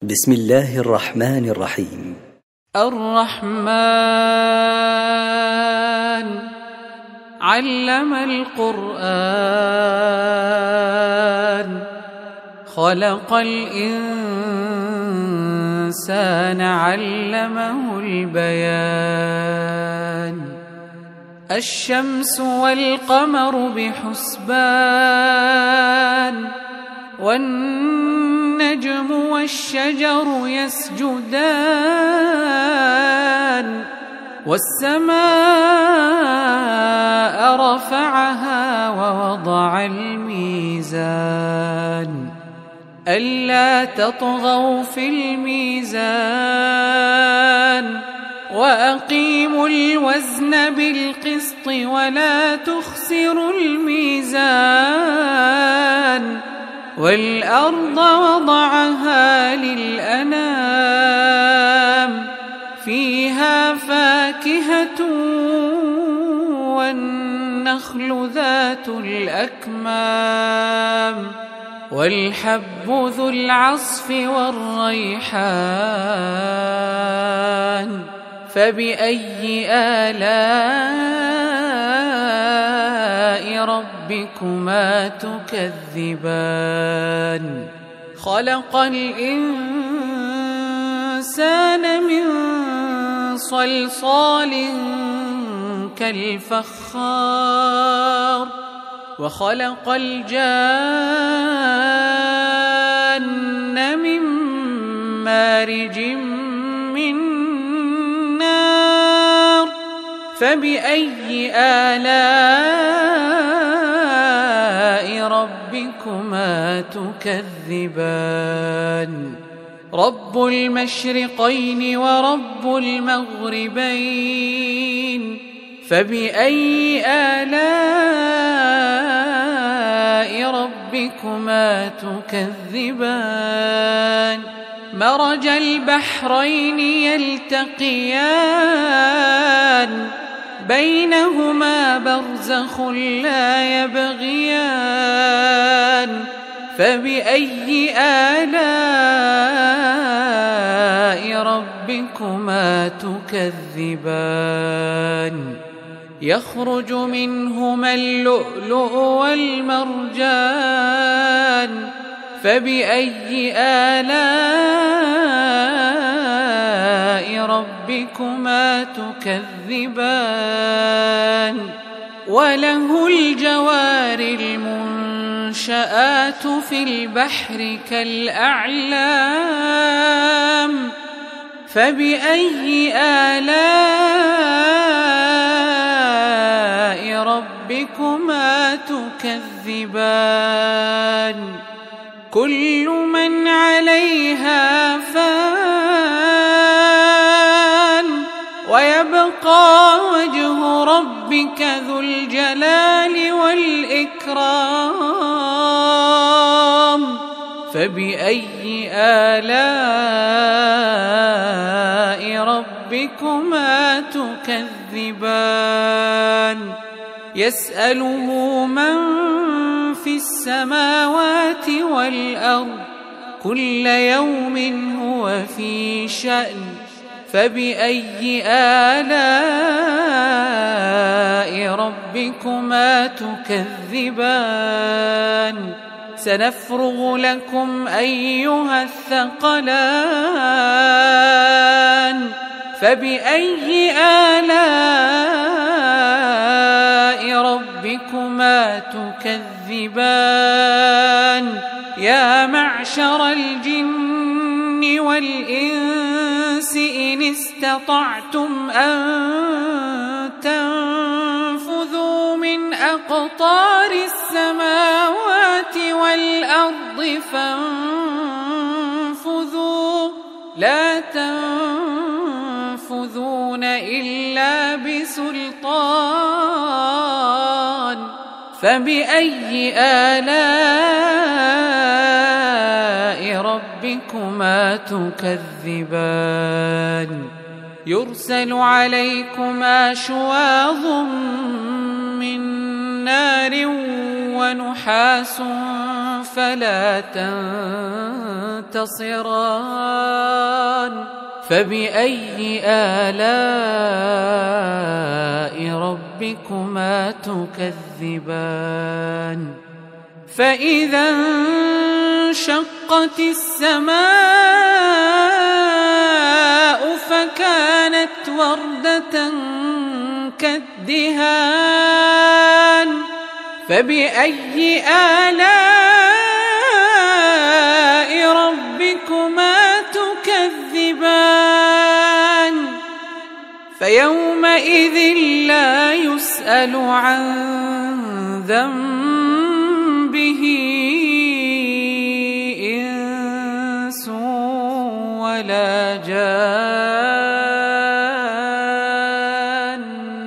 بسم الله الرحمن الرحيم. الرحمن علم القرآن خلق الإنسان علمه البيان الشمس والقمر بحسبان والنجم والشجر يسجدان والسماء رفعها ووضع الميزان ألا تطغوا في الميزان وأقيموا الوزن بالقسط ولا تخسروا الميزان والأرض وضعها للأنام فيها فاكهة والنخل ذات الأكمام والحب ذو العصف والريحان فبأي آلاء ربكما تكذبان خلق الإنسان من صلصال كالفخار وخلق الجان من مارج من نار فبأي آلاء ربكما تكذبان رب المشرقين ورب المغربين فبأي آلاء ربكما تكذبان مرج البحرين يلتقيان بينهما برزخ لا يبغيان فبأي آلاء ربكما تكذبان يخرج منهما اللؤلؤ والمرجان فبأي آلاء ربكما تكذبان وله الجوار المنشآت في البحر كالأعلام فبأي آلاء ربكما تكذبان كل من عليها فان ويبقى وجه ربك ذو الجلال والإكرام فبأي آلاء ربكما تكذبان يسأله من في السماوات والأرض كل يوم هو في شأن فبأي آلاء ربكما تكذبان سنفرغ لكم أيها الثقلان فبأي آلاء ربكما تكذبان يا معشر الجن والإنس إن استطعتم أن تنفذوا من أقطار السماوات والأرض فانفذوا لا تنفذون إلا بسلطان فبأي آلاء ربكما تكذبان يرسل عليكما شواظ من نار ونحاس فلا تنتصران فبأي آلاء ربكما تكذبان فإذا انشقت السماء فكانت وردة كالدهان فبأي آلاء ربكما تكذبان فيومئذ لا يسأل عن ذنبه إنس ولا جان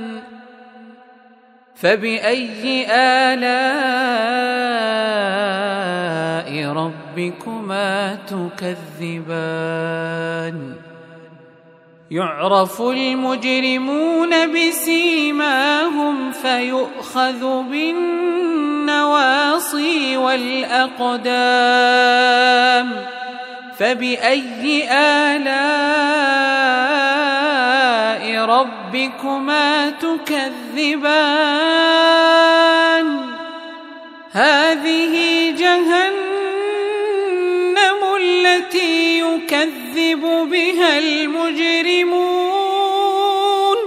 فبأي آلاء ربكما تكذبان يعرف المجرمون بسيماهم فيؤخذ بالنواصي والأقدام فبأي آلاء ربكما تكذبان هذه جهنم التي يكذب بها المجرمون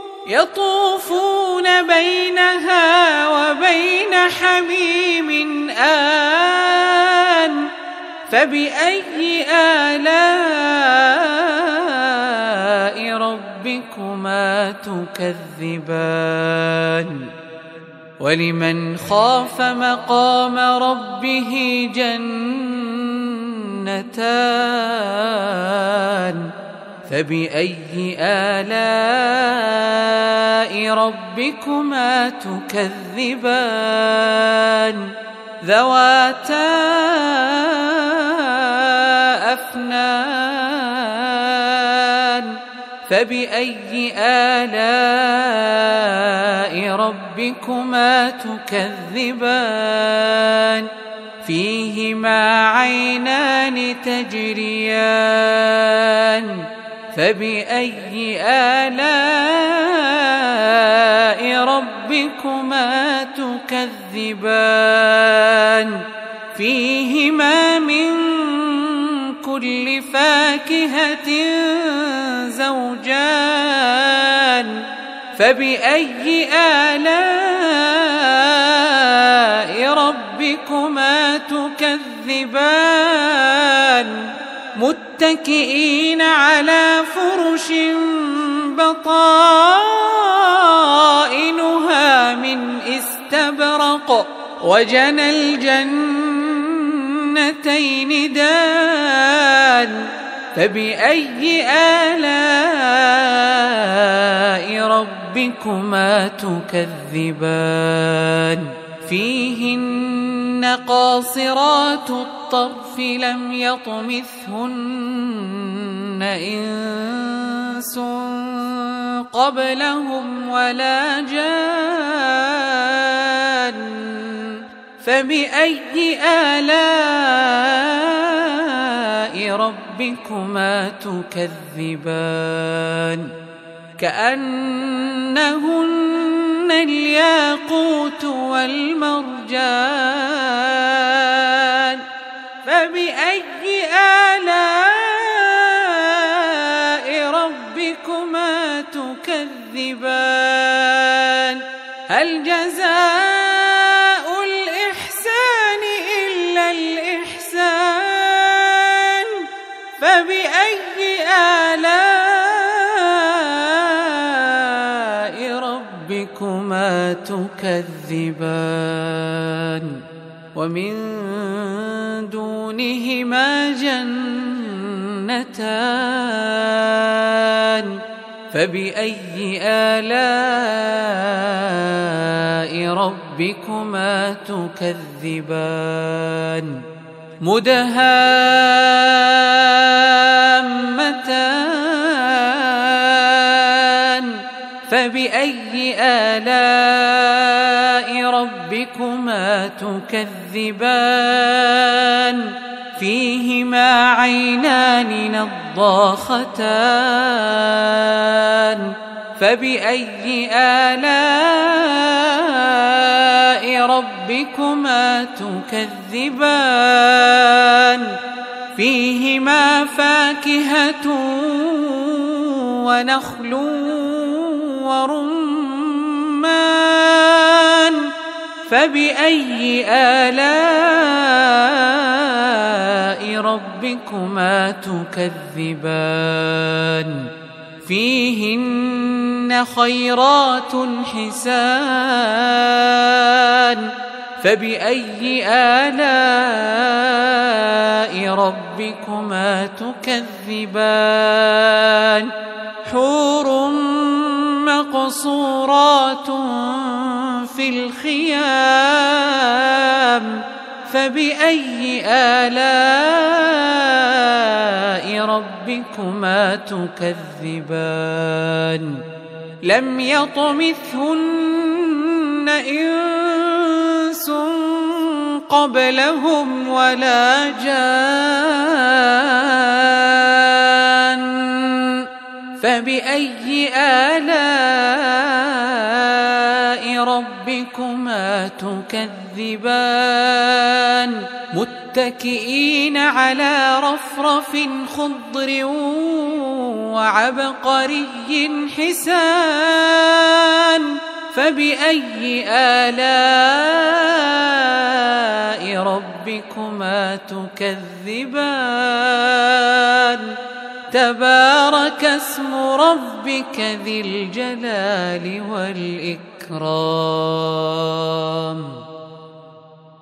يطوفون بينها وبين حميم آن فبأي آلاء ربكما تكذبان ولمن خاف مقام ربه جنتان فبأي آلاء ربكما تكذبان ذواتا أفنان فبأي آلاء ربكما تكذبان فيهما عينان تجريان فبأي آلاء ربكما تكذبان فيهما من كل فاكهة زوجان فبأي آلاء ربكما تكذبان متكئين على فرش بطائنها من استبرق وجنى الجنتين دان فبأي آلاء ربكما تكذبان فيهن قاصرات الطرف لم يطمثهن إنس قبلهم ولا جان فبأي آلاء ربكما تكذبان كأنهن الياقوت والمرجان فبأي آلاء ربكما تكذبان هل جزاء الإحسان إلا الإحسان فبأي آلاء ربكما تكذبان ومن دونهما جنتان فبأي آلاء ربكما تكذبان مدهامتان فبأي آلاء ربكما ربكما تكذبان فيهما عينان نضاختان فبأي آلاء ربكما تكذبان فيهما فاكهة ونخل ورمان فبأي آلاء ربكما تكذبان فيهن خيرات حسان فبأي آلاء ربكما تكذبان حور مقصورات في الخيام فبأي آلاء ربكما تكذبان لم يطمثهن إنس قبلهم ولا جان فبأي آلاء ربكما تكذبان متكئين على رفرف خضر وعبقري حسان فبأي آلاء ربكما تكذبان تبارك اسم ربك ذي الجلال والإكرام